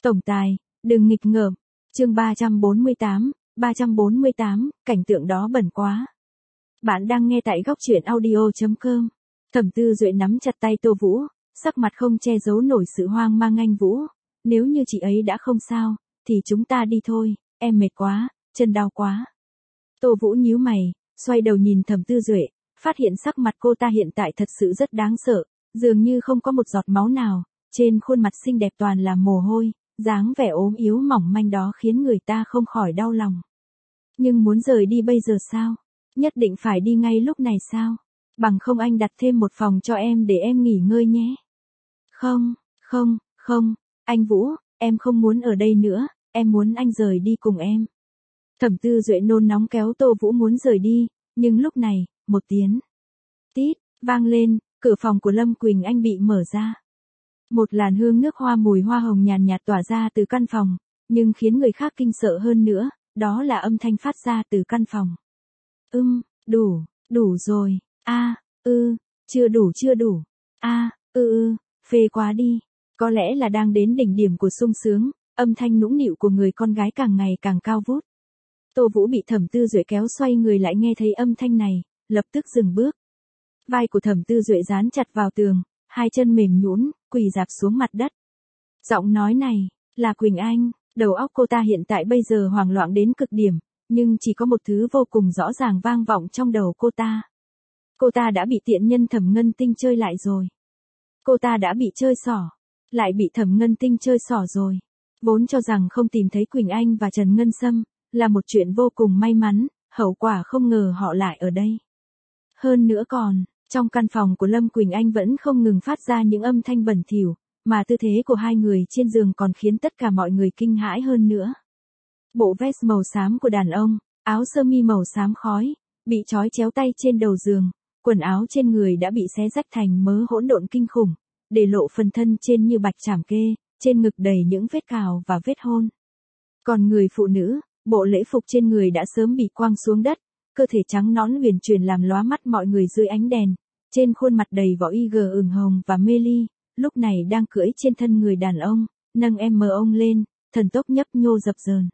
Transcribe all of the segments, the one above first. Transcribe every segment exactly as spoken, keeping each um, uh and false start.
Tổng tài, đừng nghịch ngợm. Chương ba trăm bốn mươi tám, ba trăm bốn mươi tám, cảnh tượng đó bẩn quá. Bạn đang nghe tại góc truyện audio chấm com. Thẩm Tư Duệ nắm chặt tay Tô Vũ, sắc mặt không che giấu nổi sự hoang mang. Anh Vũ, nếu như chị ấy đã không sao, thì chúng ta đi thôi, em mệt quá, chân đau quá. Tô Vũ nhíu mày, xoay đầu nhìn Thẩm Tư Duệ, phát hiện sắc mặt cô ta hiện tại thật sự rất đáng sợ, dường như không có một giọt máu nào, trên khuôn mặt xinh đẹp toàn là mồ hôi, dáng vẻ ốm yếu mỏng manh đó khiến người ta không khỏi đau lòng. Nhưng muốn rời đi bây giờ sao? Nhất định phải đi ngay lúc này sao? Bằng không anh đặt thêm một phòng cho em để em nghỉ ngơi nhé. Không, không, không, anh Vũ, em không muốn ở đây nữa, em muốn anh rời đi cùng em. Thẩm Tư Duệ nôn nóng kéo Tô Vũ muốn rời đi, nhưng lúc này, một tiếng tít vang lên, cửa phòng của Lâm Quỳnh Anh bị mở ra. Một làn hương nước hoa mùi hoa hồng nhàn nhạt tỏa ra từ căn phòng, nhưng khiến người khác kinh sợ hơn nữa, đó là âm thanh phát ra từ căn phòng. Ưm, đủ, đủ rồi, a, ư, chưa đủ chưa đủ, a, ư ư, phê quá đi. Có lẽ là đang đến đỉnh điểm của sung sướng, âm thanh nũng nịu của người con gái càng ngày càng cao vút. Tô Vũ bị Thẩm Tư Duệ kéo xoay người lại nghe thấy âm thanh này, lập tức dừng bước. Vai của Thẩm Tư Duệ dán chặt vào tường, hai chân mềm nhũn, quỳ rạp xuống mặt đất. Giọng nói này, là Quỳnh Anh, đầu óc cô ta hiện tại bây giờ hoảng loạn đến cực điểm, nhưng chỉ có một thứ vô cùng rõ ràng vang vọng trong đầu cô ta. Cô ta đã bị tiện nhân Thẩm Ngân Tinh chơi lại rồi. Cô ta đã bị chơi xỏ, lại bị Thẩm Ngân Tinh chơi xỏ rồi. Vốn cho rằng không tìm thấy Quỳnh Anh và Trần Ngân Sâm, là một chuyện vô cùng may mắn, hậu quả không ngờ họ lại ở đây. Hơn nữa còn, trong căn phòng của Lâm Quỳnh Anh vẫn không ngừng phát ra những âm thanh bẩn thỉu, mà tư thế của hai người trên giường còn khiến tất cả mọi người kinh hãi hơn nữa. Bộ vest màu xám của đàn ông, áo sơ mi màu xám khói, bị trói chéo tay trên đầu giường, quần áo trên người đã bị xé rách thành mớ hỗn độn kinh khủng, để lộ phần thân trên như bạch trảm kê, trên ngực đầy những vết cào và vết hôn. Còn người phụ nữ, bộ lễ phục trên người đã sớm bị quăng xuống đất, cơ thể trắng nõn huyền chuyển làm lóa mắt mọi người dưới ánh đèn, trên khuôn mặt đầy vỏ y gờ ửng hồng và mê ly, lúc này đang cưỡi trên thân người đàn ông, nâng em mờ ông lên, thần tốc nhấp nhô dập dờn.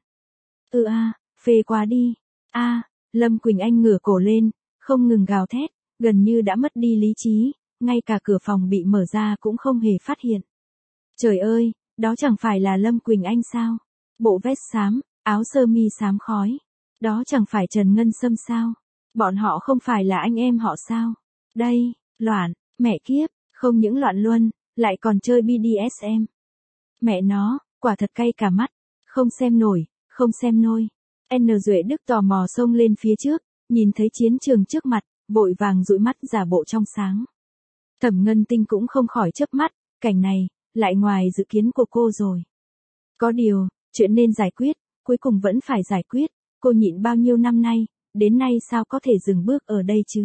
Ừ a, à, phê quá đi. A, à, Lâm Quỳnh Anh ngửa cổ lên, không ngừng gào thét, gần như đã mất đi lý trí, ngay cả cửa phòng bị mở ra cũng không hề phát hiện. Trời ơi, đó chẳng phải là Lâm Quỳnh Anh sao? Bộ vest xám, áo sơ mi xám khói. Đó chẳng phải Trần Ngân Sâm sao? Bọn họ không phải là anh em họ sao? Đây, loạn, mẹ kiếp, không những loạn luân, lại còn chơi bê đê ét em. Mẹ nó, quả thật cay cả mắt, không xem nổi, không xem nôi. N. Duệ Đức tò mò xông lên phía trước, nhìn thấy chiến trường trước mặt, vội vàng dụi mắt giả bộ trong sáng. Thẩm Ngân Tinh cũng không khỏi chớp mắt, cảnh này, lại ngoài dự kiến của cô rồi. Có điều, chuyện nên giải quyết, cuối cùng vẫn phải giải quyết, cô nhịn bao nhiêu năm nay, đến nay sao có thể dừng bước ở đây chứ?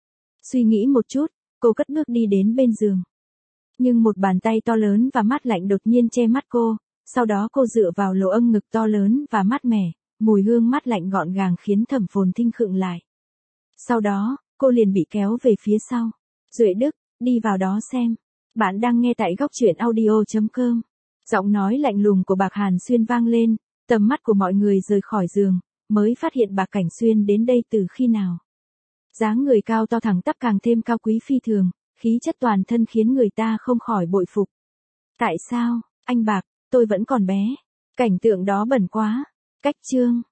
Suy nghĩ một chút, cô cất bước đi đến bên giường. Nhưng một bàn tay to lớn và mát lạnh đột nhiên che mắt cô, sau đó cô dựa vào lỗ âm ngực to lớn và mát mẻ, mùi hương mát lạnh gọn gàng khiến Thẩm Phồn Thinh khựng lại. Sau đó, cô liền bị kéo về phía sau. Duệ Đức, đi vào đó xem. Bạn đang nghe tại góc truyện audio chấm com. Giọng nói lạnh lùng của Bạc Hàn Xuyên vang lên, tầm mắt của mọi người rời khỏi giường, mới phát hiện Bạc Cảnh Xuyên đến đây từ khi nào. Dáng người cao to thẳng tắp càng thêm cao quý phi thường, khí chất toàn thân khiến người ta không khỏi bội phục. Tại sao, anh Bạc, tôi vẫn còn bé. Cảnh tượng đó bẩn quá. Cách chương.